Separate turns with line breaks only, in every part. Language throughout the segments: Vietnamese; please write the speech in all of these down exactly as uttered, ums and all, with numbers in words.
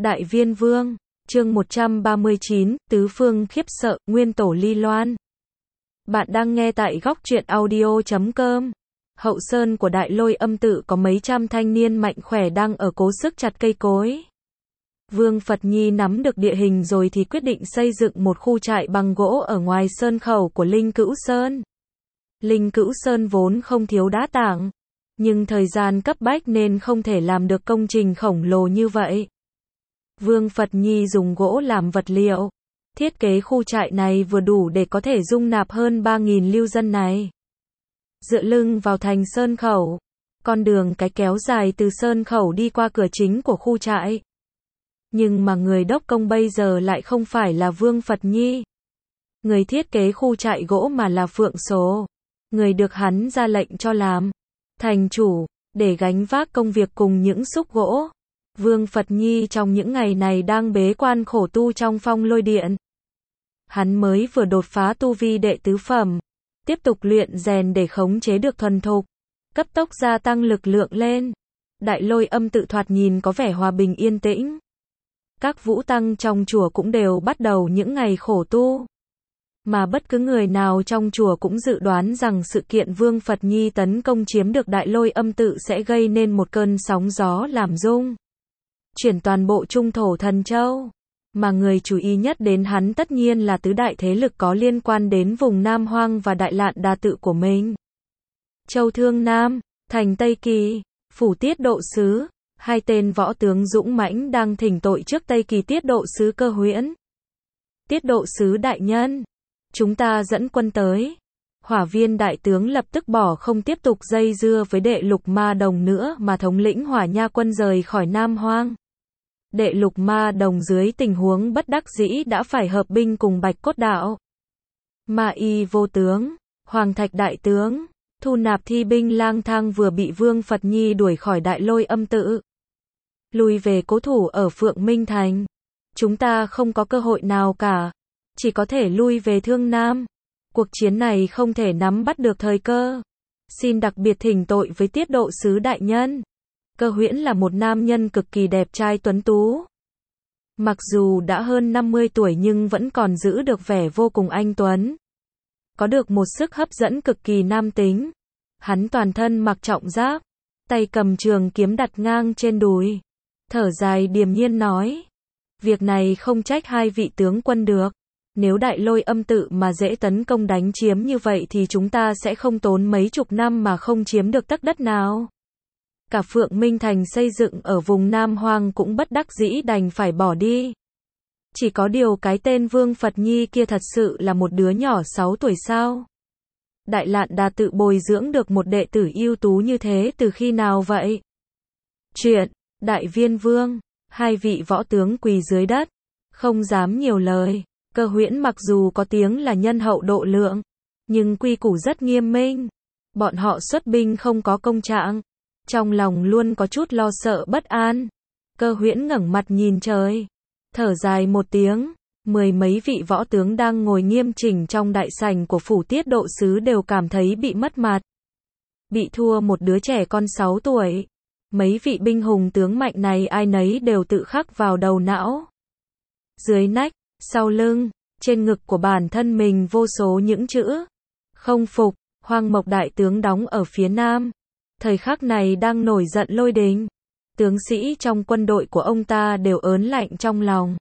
Đại Viên Vương, chương một trăm ba mươi chín, Tứ Phương Khiếp Sợ, Nguyên Tổ Ly Loan. Bạn đang nghe tại góc truyện audio chấm com. Hậu sơn của Đại Lôi Âm Tự có mấy trăm thanh niên mạnh khỏe đang ở cố sức chặt cây cối. Vương Phật Nhi nắm được địa hình rồi thì quyết định xây dựng một khu trại bằng gỗ ở ngoài sơn khẩu của Linh Cữu Sơn. Linh Cữu Sơn vốn không thiếu đá tảng, nhưng thời gian cấp bách nên không thể làm được công trình khổng lồ như vậy. Vương Phật Nhi dùng gỗ làm vật liệu, thiết kế khu trại này vừa đủ để có thể dung nạp hơn ba nghìn lưu dân này. Dựa lưng vào thành sơn khẩu, con đường cái kéo dài từ sơn khẩu đi qua cửa chính của khu trại. Nhưng mà người đốc công bây giờ lại không phải là Vương Phật Nhi. Người thiết kế khu trại gỗ mà là Phượng Số, người được hắn ra lệnh cho làm thành chủ, để gánh vác công việc cùng những xúc gỗ. Vương Phật Nhi trong những ngày này đang bế quan khổ tu trong phong lôi điện. Hắn mới vừa đột phá tu vi đệ tứ phẩm, tiếp tục luyện rèn để khống chế được thuần thục, cấp tốc gia tăng lực lượng lên. Đại Lôi Âm Tự thoạt nhìn có vẻ hòa bình yên tĩnh. Các vũ tăng trong chùa cũng đều bắt đầu những ngày khổ tu. Mà bất cứ người nào trong chùa cũng dự đoán rằng sự kiện Vương Phật Nhi tấn công chiếm được Đại Lôi Âm Tự sẽ gây nên một cơn sóng gió làm rung chuyển toàn bộ Trung Thổ Thần Châu. Mà người chú ý nhất đến hắn tất nhiên là tứ đại thế lực có liên quan đến vùng Nam Hoang và Đại Lạn Đà Tự của mình. Châu Thương Nam, thành Tây Kỳ, phủ Tiết Độ Sứ, hai tên võ tướng dũng mãnh đang thỉnh tội trước Tây Kỳ Tiết Độ Sứ Cơ Huyễn. Tiết Độ Sứ đại nhân, chúng ta dẫn quân tới. Hỏa Viên đại tướng lập tức bỏ không tiếp tục dây dưa với Đệ Lục Ma Đồng nữa mà thống lĩnh Hỏa Nha quân rời khỏi Nam Hoang. Đệ Lục Ma Đồng dưới tình huống bất đắc dĩ đã phải hợp binh cùng Bạch Cốt Đạo. Ma Y vô tướng, Hoàng Thạch đại tướng, thu nạp thi binh lang thang vừa bị Vương Phật Nhi đuổi khỏi Đại Lôi Âm Tự. Lùi về cố thủ ở Phượng Minh Thành. Chúng ta không có cơ hội nào cả, chỉ có thể lui về Thương Nam. Cuộc chiến này không thể nắm bắt được thời cơ. Xin đặc biệt thỉnh tội với Tiết Độ Sứ đại nhân. Cơ Huyễn là một nam nhân cực kỳ đẹp trai tuấn tú. Mặc dù đã hơn năm mươi tuổi nhưng vẫn còn giữ được vẻ vô cùng anh tuấn. Có được một sức hấp dẫn cực kỳ nam tính. Hắn toàn thân mặc trọng giáp, tay cầm trường kiếm đặt ngang trên đùi. Thở dài điềm nhiên nói. Việc này không trách hai vị tướng quân được. Nếu Đại Lôi Âm Tự mà dễ tấn công đánh chiếm như vậy thì chúng ta sẽ không tốn mấy chục năm mà không chiếm được tấc đất nào. Cả Phượng Minh Thành xây dựng ở vùng Nam Hoang cũng bất đắc dĩ đành phải bỏ đi. Chỉ có điều cái tên Vương Phật Nhi kia thật sự là một đứa nhỏ sáu tuổi sao? Đại Lạn Đà Tự bồi dưỡng được một đệ tử ưu tú như thế từ khi nào vậy? Chuyện, Đại Viên Vương, hai vị võ tướng quỳ dưới đất, không dám nhiều lời. Cơ Huyễn mặc dù có tiếng là nhân hậu độ lượng, nhưng quy củ rất nghiêm minh. Bọn họ xuất binh không có công trạng, trong lòng luôn có chút lo sợ bất an. Cơ Huyễn ngẩng mặt nhìn trời, thở dài một tiếng. Mười mấy vị võ tướng đang ngồi nghiêm chỉnh trong đại sảnh của phủ Tiết Độ Sứ đều cảm thấy bị mất mặt. Bị thua một đứa trẻ con sáu tuổi. Mấy vị binh hùng tướng mạnh này ai nấy đều tự khắc vào đầu não. Dưới nách, sau lưng, trên ngực của bản thân mình vô số những chữ không phục. Hoang Mộc đại tướng đóng ở phía nam, thời khắc này đang nổi giận lôi đình. Tướng sĩ trong quân đội của ông ta đều ớn lạnh trong lòng.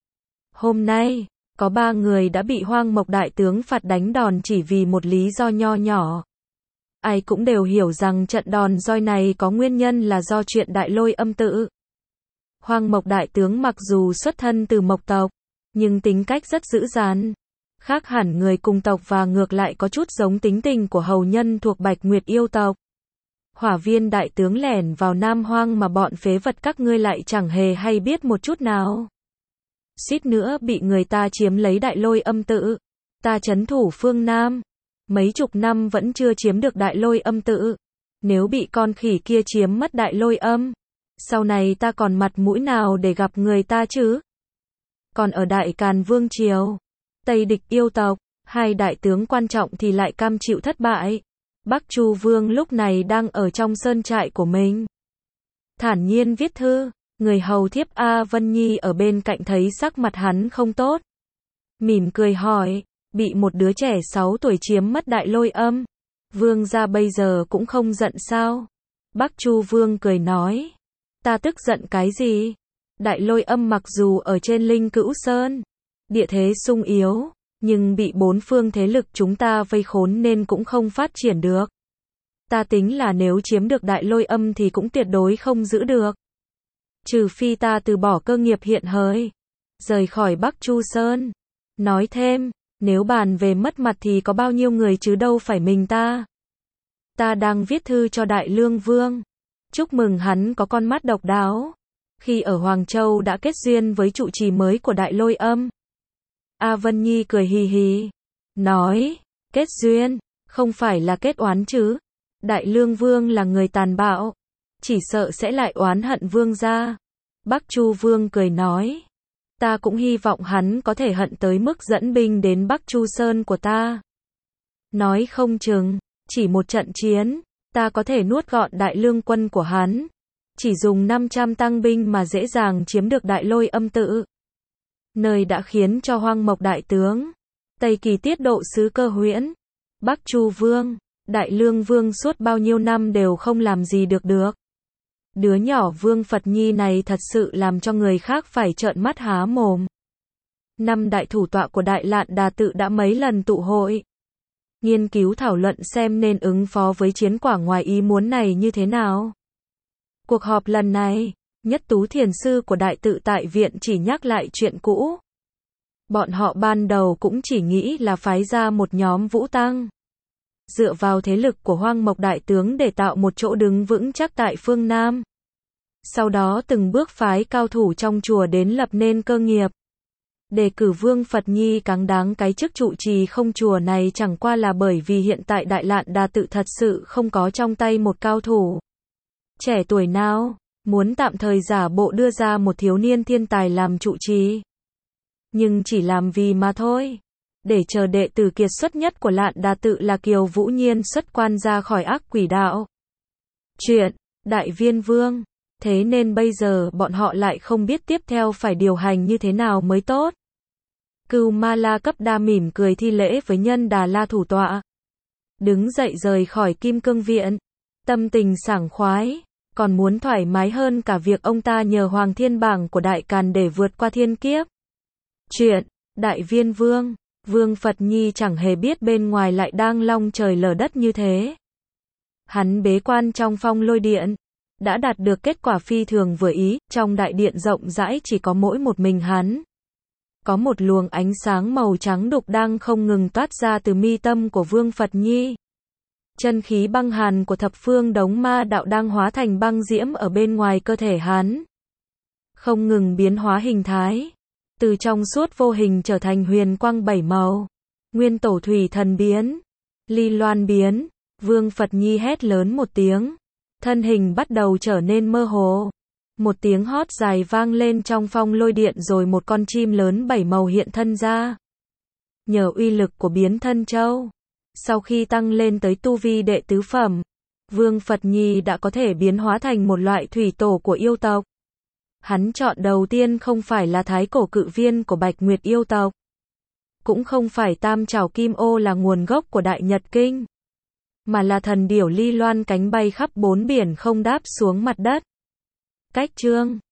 Hôm nay, có ba người đã bị Hoang Mộc đại tướng phạt đánh đòn chỉ vì một lý do nho nhỏ. Ai cũng đều hiểu rằng trận đòn roi này có nguyên nhân là do chuyện Đại Lôi Âm Tự. Hoang Mộc đại tướng mặc dù xuất thân từ Mộc tộc, nhưng tính cách rất dữ dằn, khác hẳn người cùng tộc và ngược lại có chút giống tính tình của hầu nhân thuộc Bạch Nguyệt yêu tộc. Hỏa Viên đại tướng lẻn vào Nam Hoang mà bọn phế vật các ngươi lại chẳng hề hay biết một chút nào. Suýt nữa bị người ta chiếm lấy Đại Lôi Âm Tự. Ta trấn thủ phương Nam, mấy chục năm vẫn chưa chiếm được Đại Lôi Âm Tự. Nếu bị con khỉ kia chiếm mất Đại Lôi Âm, sau này ta còn mặt mũi nào để gặp người ta chứ? Còn ở Đại Càn Vương Triều, Tây địch yêu tộc, hai đại tướng quan trọng thì lại cam chịu thất bại. Bắc Chu Vương lúc này đang ở trong sơn trại của mình. Thản nhiên viết thư, Người hầu thiếp A Vân Nhi ở bên cạnh thấy sắc mặt hắn không tốt. Mỉm cười hỏi, bị một đứa trẻ sáu tuổi chiếm mất Đại Lôi Âm. Vương gia bây giờ cũng không giận sao? Bắc Chu Vương cười nói, ta tức giận cái gì? Đại Lôi Âm mặc dù ở trên Linh Cữu Sơn, địa thế sung yếu, nhưng bị bốn phương thế lực chúng ta vây khốn nên cũng không phát triển được. Ta tính là nếu chiếm được Đại Lôi Âm thì cũng tuyệt đối không giữ được. Trừ phi ta từ bỏ cơ nghiệp hiện hời, rời khỏi Bắc Chu Sơn. Nói thêm, nếu bàn về mất mặt thì có bao nhiêu người chứ đâu phải mình ta. Ta đang viết thư cho Đại Lương Vương, chúc mừng hắn có con mắt độc đáo. Khi ở Hoàng Châu đã kết duyên với trụ trì mới của Đại Lôi Âm. A Vân Nhi cười hì hì, nói, kết duyên, không phải là kết oán chứ. Đại Lương Vương là người tàn bạo, chỉ sợ sẽ lại oán hận Vương gia. Bắc Chu Vương cười nói, ta cũng hy vọng hắn có thể hận tới mức dẫn binh đến Bắc Chu Sơn của ta. Nói không chừng, chỉ một trận chiến, ta có thể nuốt gọn Đại Lương quân của hắn. Chỉ dùng năm trăm tăng binh mà dễ dàng chiếm được Đại Lôi Âm tự. Nơi đã khiến cho Hoang Mộc đại tướng, Tây Kỳ tiết độ sứ Cơ Huyễn, Bắc Chu Vương, Đại Lương Vương suốt bao nhiêu năm đều không làm gì được được. Đứa nhỏ Vương Phật Nhi này thật sự làm cho người khác phải trợn mắt há mồm. Năm đại thủ tọa của Đại Lạn Đà tự đã mấy lần tụ hội, nghiên cứu thảo luận xem nên ứng phó với chiến quả ngoài ý muốn này như thế nào. Cuộc họp lần này, Nhất Tú Thiền sư của Đại tự tại viện chỉ nhắc lại chuyện cũ. Bọn họ ban đầu cũng chỉ nghĩ là phái ra một nhóm vũ tăng, dựa vào thế lực của Hoang Mộc đại tướng để tạo một chỗ đứng vững chắc tại phương Nam. Sau đó từng bước phái cao thủ trong chùa đến lập nên cơ nghiệp. Đề cử Vương Phật Nhi cáng đáng cái chức trụ trì không chùa này chẳng qua là bởi vì hiện tại Đại Lạn Đà tự thật sự không có trong tay một cao thủ trẻ tuổi nào, muốn tạm thời giả bộ đưa ra một thiếu niên thiên tài làm trụ trì. Nhưng chỉ làm vì mà thôi. Để chờ đệ tử kiệt xuất nhất của Lạn Đà tự là Kiều Vũ Nhiên xuất quan ra khỏi ác quỷ đạo. Chuyện, Đại Viên Vương. Thế nên bây giờ bọn họ lại không biết tiếp theo phải điều hành như thế nào mới tốt. Cưu Ma La Cấp Đa mỉm cười thi lễ với Nhân Đà La thủ tọa. Đứng dậy rời khỏi Kim Cương Viện. Tâm tình sảng khoái, còn muốn thoải mái hơn cả việc ông ta nhờ Hoàng Thiên Bảng của Đại Càn để vượt qua thiên kiếp. Chuyện, Đại Viên Vương. Vương Phật Nhi chẳng hề biết bên ngoài lại đang long trời lở đất như thế. Hắn bế quan trong Phong Lôi Điện, đã đạt được kết quả phi thường vừa ý, trong đại điện rộng rãi chỉ có mỗi một mình hắn. Có một luồng ánh sáng màu trắng đục đang không ngừng toát ra từ mi tâm của Vương Phật Nhi. Chân khí băng hàn của thập phương đống ma đạo đang hóa thành băng diễm ở bên ngoài cơ thể hắn, không ngừng biến hóa hình thái, từ trong suốt vô hình trở thành huyền quang bảy màu. Nguyên Tổ Thủy Thần biến, Ly Loan biến. Vương Phật Nhi hét lớn một tiếng, thân hình bắt đầu trở nên mơ hồ. Một tiếng hót dài vang lên trong Phong Lôi Điện rồi một con chim lớn bảy màu hiện thân ra. Nhờ uy lực của biến thân châu, sau khi tăng lên tới tu vi đệ tứ phẩm, Vương Phật Nhi đã có thể biến hóa thành một loại thủy tổ của yêu tộc. Hắn chọn đầu tiên không phải là thái cổ cự viên của Bạch Nguyệt yêu tộc, cũng không phải tam trảo kim ô là nguồn gốc của Đại Nhật Kinh, mà là thần điểu Ly Loan cánh bay khắp bốn biển không đáp xuống mặt đất. Cách chương